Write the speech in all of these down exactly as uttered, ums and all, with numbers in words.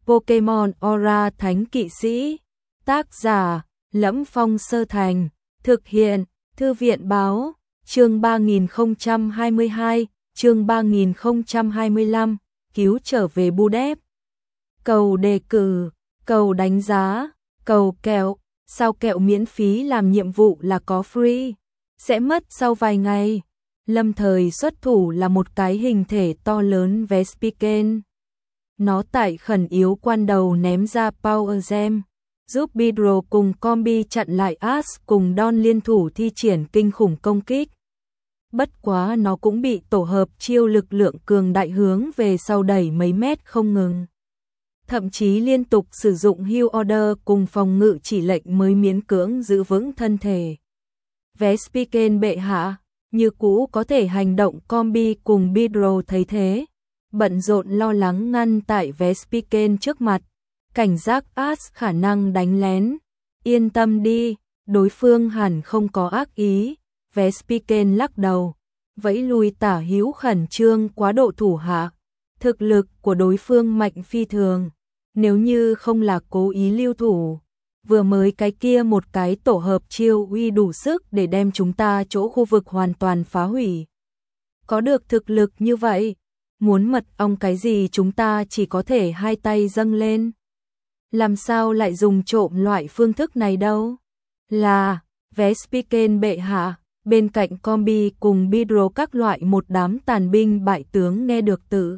Pokemon Aura Thánh Kỵ Sĩ. Tác giả: Lẫm Phong Sơ Thành. Thực hiện: Thư viện báo. Chương ba nghìn không trăm hai mươi hai, chương ba nghìn không trăm hai mươi lăm, cứu trở về Budep. Cầu đề cử, cầu đánh giá, cầu kẹo, sao kẹo miễn phí làm nhiệm vụ là có free, sẽ mất sau vài ngày. Lâm thời xuất thủ là một cái hình thể to lớn Vespiquen. Nó tại khẩn yếu quan đầu ném ra Power Gem, giúp Bidro cùng Combi chặn lại Ash cùng Don liên thủ thi triển kinh khủng công kích. Bất quá nó cũng bị tổ hợp chiêu lực lượng cường đại hướng về sau đẩy mấy mét không ngừng. Thậm chí liên tục sử dụng heal order cùng phòng ngự chỉ lệnh mới miễn cưỡng giữ vững thân thể. Vespiquen bệ hạ, như cũ có thể hành động. Combi cùng Bidro thấy thế, bận rộn lo lắng ngăn tại Vespiquen trước mặt, cảnh giác Ash khả năng đánh lén. Yên tâm đi, đối phương hẳn không có ác ý. Vespiquen lắc đầu, vẫy lui tả hữu khẩn trương quá độ thủ hạ. Thực lực của đối phương mạnh phi thường, nếu như không là cố ý lưu thủ, vừa mới cái kia một cái tổ hợp chiêu uy đủ sức để đem chúng ta chỗ khu vực hoàn toàn phá hủy. Có được thực lực như vậy, muốn mật ong cái gì chúng ta chỉ có thể hai tay dâng lên. Làm sao lại dùng trộm loại phương thức này đâu? Là, Vespiquen bệ hạ. Bên cạnh Combi cùng Bidro các loại một đám tàn binh bại tướng nghe được tự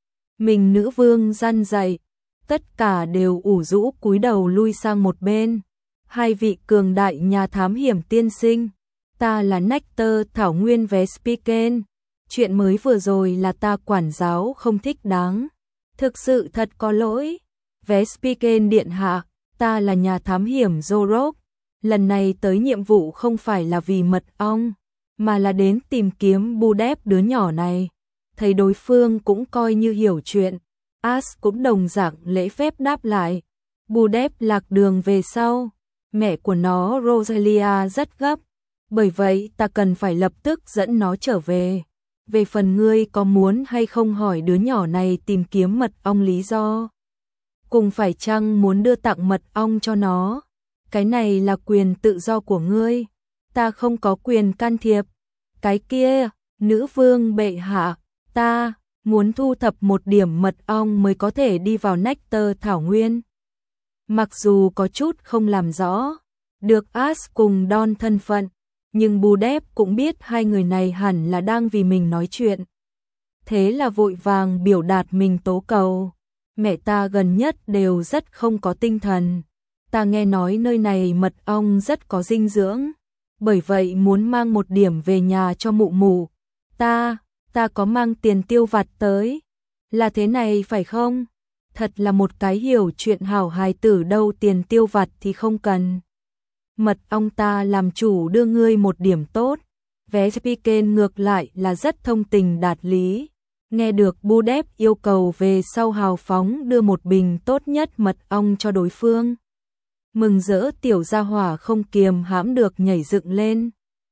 mình nữ vương răn dạy, tất cả đều ủ rũ cúi đầu lui sang một bên. Hai vị cường đại nhà thám hiểm tiên sinh, ta là Nectar Thảo Nguyên Vespiquen. Chuyện mới vừa rồi là ta quản giáo không thích đáng, thực sự thật có lỗi. Vespiquen điện hạ, ta là nhà thám hiểm Zorok. Lần này tới nhiệm vụ không phải là vì mật ong, mà là đến tìm kiếm Budep đứa nhỏ này. Thấy đối phương cũng coi như hiểu chuyện, Ash cũng đồng dạng lễ phép đáp lại. Budep lạc đường về sau, mẹ của nó Rosalia rất gấp, bởi vậy ta cần phải lập tức dẫn nó trở về. Về phần ngươi có muốn hay không hỏi đứa nhỏ này tìm kiếm mật ong lý do, cùng phải chăng muốn đưa tặng mật ong cho nó. Cái này là quyền tự do của ngươi, ta không có quyền can thiệp. Cái kia, nữ vương bệ hạ, ta muốn thu thập một điểm mật ong mới có thể đi vào Nectar Thảo Nguyên. Mặc dù có chút không làm rõ được Ash cùng Don thân phận, nhưng Budep cũng biết hai người này hẳn là đang vì mình nói chuyện. Thế là vội vàng biểu đạt mình tố cầu. Mẹ ta gần nhất đều rất không có tinh thần. Ta nghe nói nơi này mật ong rất có dinh dưỡng, bởi vậy muốn mang một điểm về nhà cho mụ mụ. Ta, ta có mang tiền tiêu vặt tới. Là thế này phải không? Thật là một cái hiểu chuyện hảo hài tử đâu, tiền tiêu vặt thì không cần. Mật ong ta làm chủ đưa ngươi một điểm tốt. Vespiquen ngược lại là rất thông tình đạt lý. Nghe được Budep yêu cầu về sau hào phóng đưa một bình tốt nhất mật ong cho đối phương. Mừng rỡ tiểu gia hỏa không kiềm hãm được nhảy dựng lên.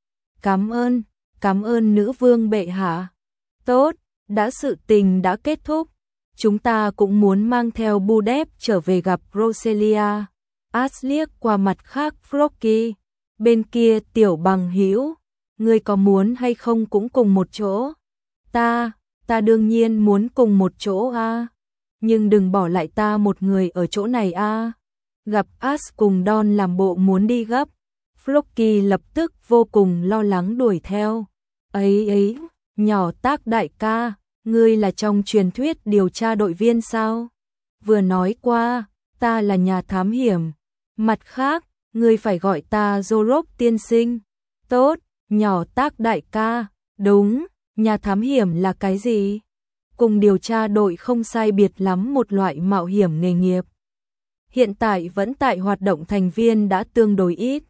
Cảm ơn, cảm ơn nữ vương bệ hạ. Tốt, đã sự tình đã kết thúc. Chúng ta cũng muốn mang theo Budep trở về gặp Rosalia. Ash liếc qua mặt khác Frocky. Bên kia tiểu bằng hữu, ngươi có muốn hay không cũng cùng một chỗ? Ta, ta đương nhiên muốn cùng một chỗ a. À. Nhưng đừng bỏ lại ta một người ở chỗ này a. À. Gặp Ash cùng Don làm bộ muốn đi gấp, Flocky lập tức vô cùng lo lắng đuổi theo. Ấy ấy, nhỏ Tác đại ca, ngươi là trong truyền thuyết điều tra đội viên sao? Vừa nói qua, ta là nhà thám hiểm. Mặt khác, ngươi phải gọi ta Zorok tiên sinh. Tốt, nhỏ Tác đại ca, đúng, nhà thám hiểm là cái gì? Cùng điều tra đội không sai biệt lắm, một loại mạo hiểm nghề nghiệp. Hiện tại vẫn tại hoạt động, thành viên đã tương đối ít.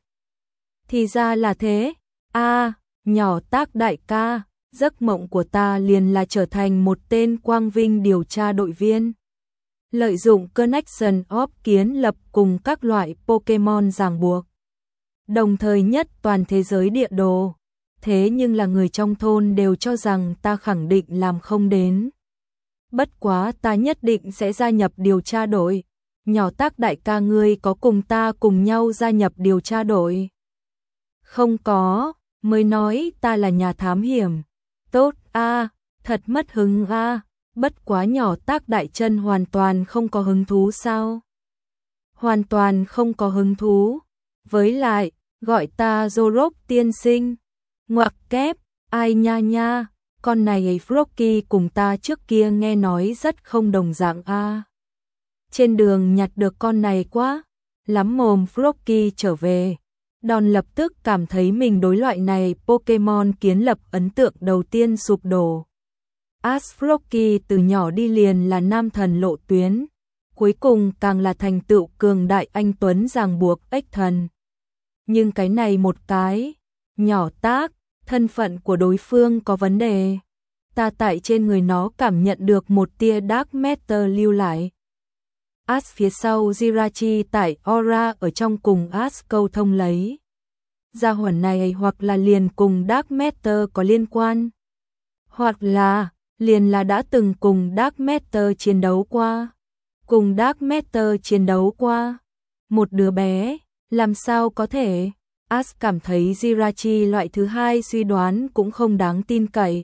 Thì ra là thế. A, à, nhỏ Tác đại ca, giấc mộng của ta liền là trở thành một tên quang vinh điều tra đội viên. Lợi dụng Connection of kiến lập cùng các loại Pokemon ràng buộc. Đồng thời nhất toàn thế giới địa đồ. Thế nhưng là người trong thôn đều cho rằng ta khẳng định làm không đến. Bất quá ta nhất định sẽ gia nhập điều tra đội. Nhỏ Tác đại ca ngươi có cùng ta cùng nhau gia nhập điều tra đội? Không có, mới nói ta là nhà thám hiểm. Tốt a, thật mất hứng a, bất quá nhỏ Tác đại chân hoàn toàn không có hứng thú sao? Hoàn toàn không có hứng thú. Với lại, gọi ta Zorok tiên sinh. Ngoặc kép, ai nha nha, con này Frocky cùng ta trước kia nghe nói rất không đồng dạng a. Trên đường nhặt được con này quá, lắm mồm Frocky trở về. Đòn lập tức cảm thấy mình đối loại này Pokemon kiến lập ấn tượng đầu tiên sụp đổ. Ash Frocky từ nhỏ đi liền là nam thần lộ tuyến, cuối cùng càng là thành tựu cường đại anh tuấn ràng buộc ếch thần. Nhưng cái này một cái, nhỏ Tác, thân phận của đối phương có vấn đề. Ta tại trên người nó cảm nhận được một tia Dark Matter lưu lại. Ash phía sau Jirachi tại Aura ở trong cùng Ash câu thông lấy. Gia hỏa này hoặc là liền cùng Dark Matter có liên quan, hoặc là liền là đã từng cùng Dark Matter chiến đấu qua. Cùng Dark Matter chiến đấu qua. Một đứa bé, làm sao có thể? Ash cảm thấy Jirachi loại thứ hai suy đoán cũng không đáng tin cậy.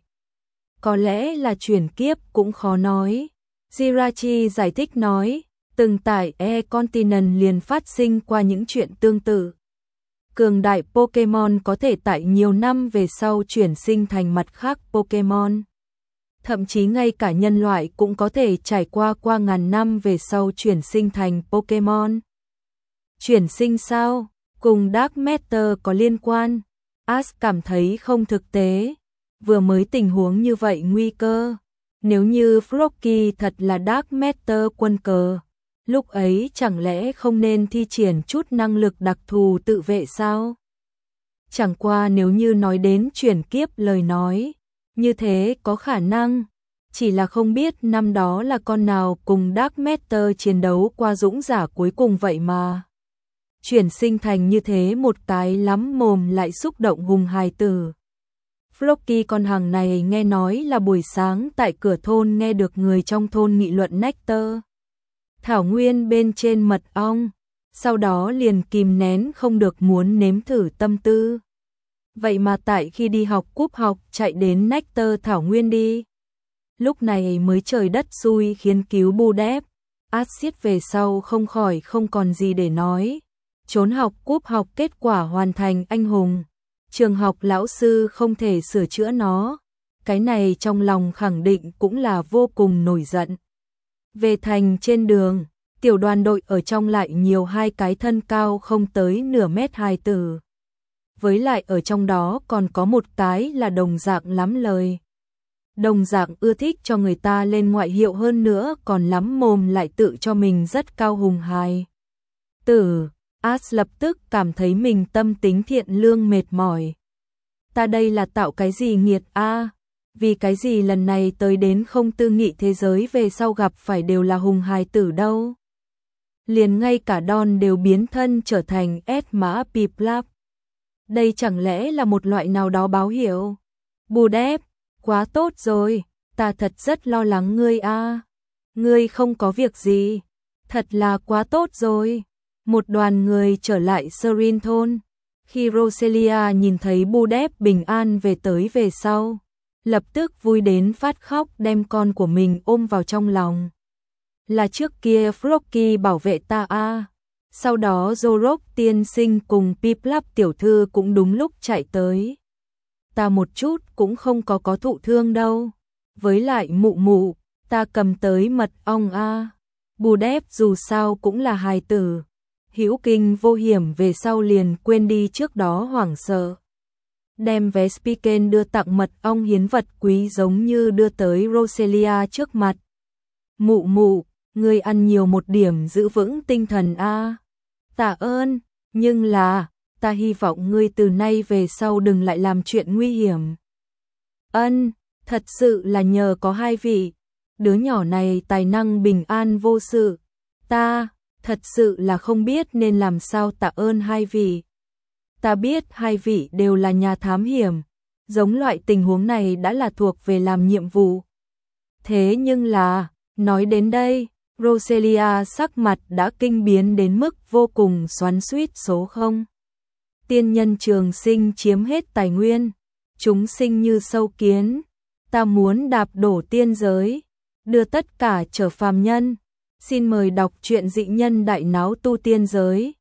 Có lẽ là chuyển kiếp cũng khó nói. Jirachi giải thích nói, từng tại E-Continent liền phát sinh qua những chuyện tương tự. Cường đại Pokemon có thể tại nhiều năm về sau chuyển sinh thành mặt khác Pokemon. Thậm chí ngay cả nhân loại cũng có thể trải qua qua ngàn năm về sau chuyển sinh thành Pokemon. Chuyển sinh sao? Cùng Dark Matter có liên quan? Ash cảm thấy không thực tế. Vừa mới tình huống như vậy nguy cơ. Nếu như Frocky thật là Dark Matter quân cờ, lúc ấy chẳng lẽ không nên thi triển chút năng lực đặc thù tự vệ sao? Chẳng qua nếu như nói đến chuyển kiếp lời nói, như thế có khả năng, chỉ là không biết năm đó là con nào cùng Dark Matter chiến đấu qua dũng giả cuối cùng vậy mà. Chuyển sinh thành như thế một cái lắm mồm lại xúc động hùng hài tử. Frocky con hàng này nghe nói là buổi sáng tại cửa thôn nghe được người trong thôn nghị luận Nectar thảo nguyên bên trên mật ong, sau đó liền kìm nén không được muốn nếm thử tâm tư. Vậy mà tại khi đi học cúp học chạy đến Nectar thảo nguyên đi. Lúc này mới trời đất xui khiến cứu bu đép. Ash về sau không khỏi không còn gì để nói. Trốn học cúp học kết quả hoàn thành anh hùng. Trường học lão sư không thể sửa chữa nó. Cái này trong lòng khẳng định cũng là vô cùng nổi giận. Về thành trên đường, tiểu đoàn đội ở trong lại nhiều hai cái thân cao không tới nửa mét hài tử. Với lại ở trong đó còn có một cái là đồng dạng lắm lời. Đồng dạng ưa thích cho người ta lên ngoại hiệu hơn nữa còn lắm mồm lại tự cho mình rất cao hùng hài. Tử, Ash lập tức cảm thấy mình tâm tính thiện lương mệt mỏi. Ta đây là tạo cái gì nghiệt a? Vì cái gì lần này tới đến không tư nghị thế giới về sau gặp phải đều là hùng hài tử đâu. Liền ngay cả Don đều biến thân trở thành S mã Piplap. Đây chẳng lẽ là một loại nào đó báo hiệu? Bù đép, quá tốt rồi, ta thật rất lo lắng ngươi a. Ngươi không có việc gì, thật là quá tốt rồi. Một đoàn người trở lại Serin thôn. Khi Roselia nhìn thấy bu đép bình an về tới về sau, lập tức vui đến phát khóc đem con của mình ôm vào trong lòng. Là trước kia Frocky bảo vệ ta a. Sau đó Zorok tiên sinh cùng Piplap tiểu thư cũng đúng lúc chạy tới. Ta một chút cũng không có có thụ thương đâu. Với lại mụ mụ, ta cầm tới mật ong a. Bù đép dù sao cũng là hài tử. Hữu kinh vô hiểm về sau liền quên đi trước đó hoảng sợ. Đem Vespiquen đưa tặng mật ong hiến vật quý giống như đưa tới Roselia trước mặt. Mụ mụ, ngươi ăn nhiều một điểm giữ vững tinh thần a. Tạ ơn, nhưng là, ta hy vọng ngươi từ nay về sau đừng lại làm chuyện nguy hiểm. Ân, thật sự là nhờ có hai vị, đứa nhỏ này tài năng bình an vô sự. Ta, thật sự là không biết nên làm sao tạ ơn hai vị. Ta biết hai vị đều là nhà thám hiểm, giống loại tình huống này đã là thuộc về làm nhiệm vụ. Thế nhưng là, nói đến đây, Roselia sắc mặt đã kinh biến đến mức vô cùng xoắn xuýt. Số không. Tiên nhân trường sinh chiếm hết tài nguyên, chúng sinh như sâu kiến, ta muốn đạp đổ tiên giới, đưa tất cả trở phàm nhân. Xin mời đọc truyện Dị Nhân Đại Náo Tu Tiên Giới,